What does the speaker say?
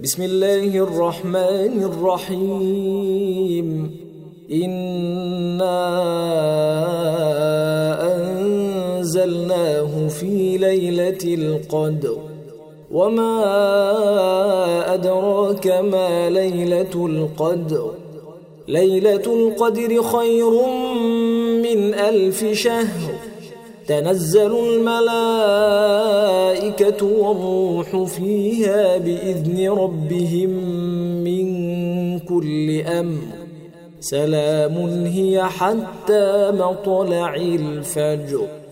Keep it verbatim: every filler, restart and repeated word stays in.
بسم الله الرحمن الرحيم إنا أنزلناه في ليلة القدر وما أدراك ما ليلة القدر ليلة القدر خير من ألف شهر تنزل الملائكة والروح فيها بإذن ربهم من كل أمر سلام هي حتى مطلع الفجر.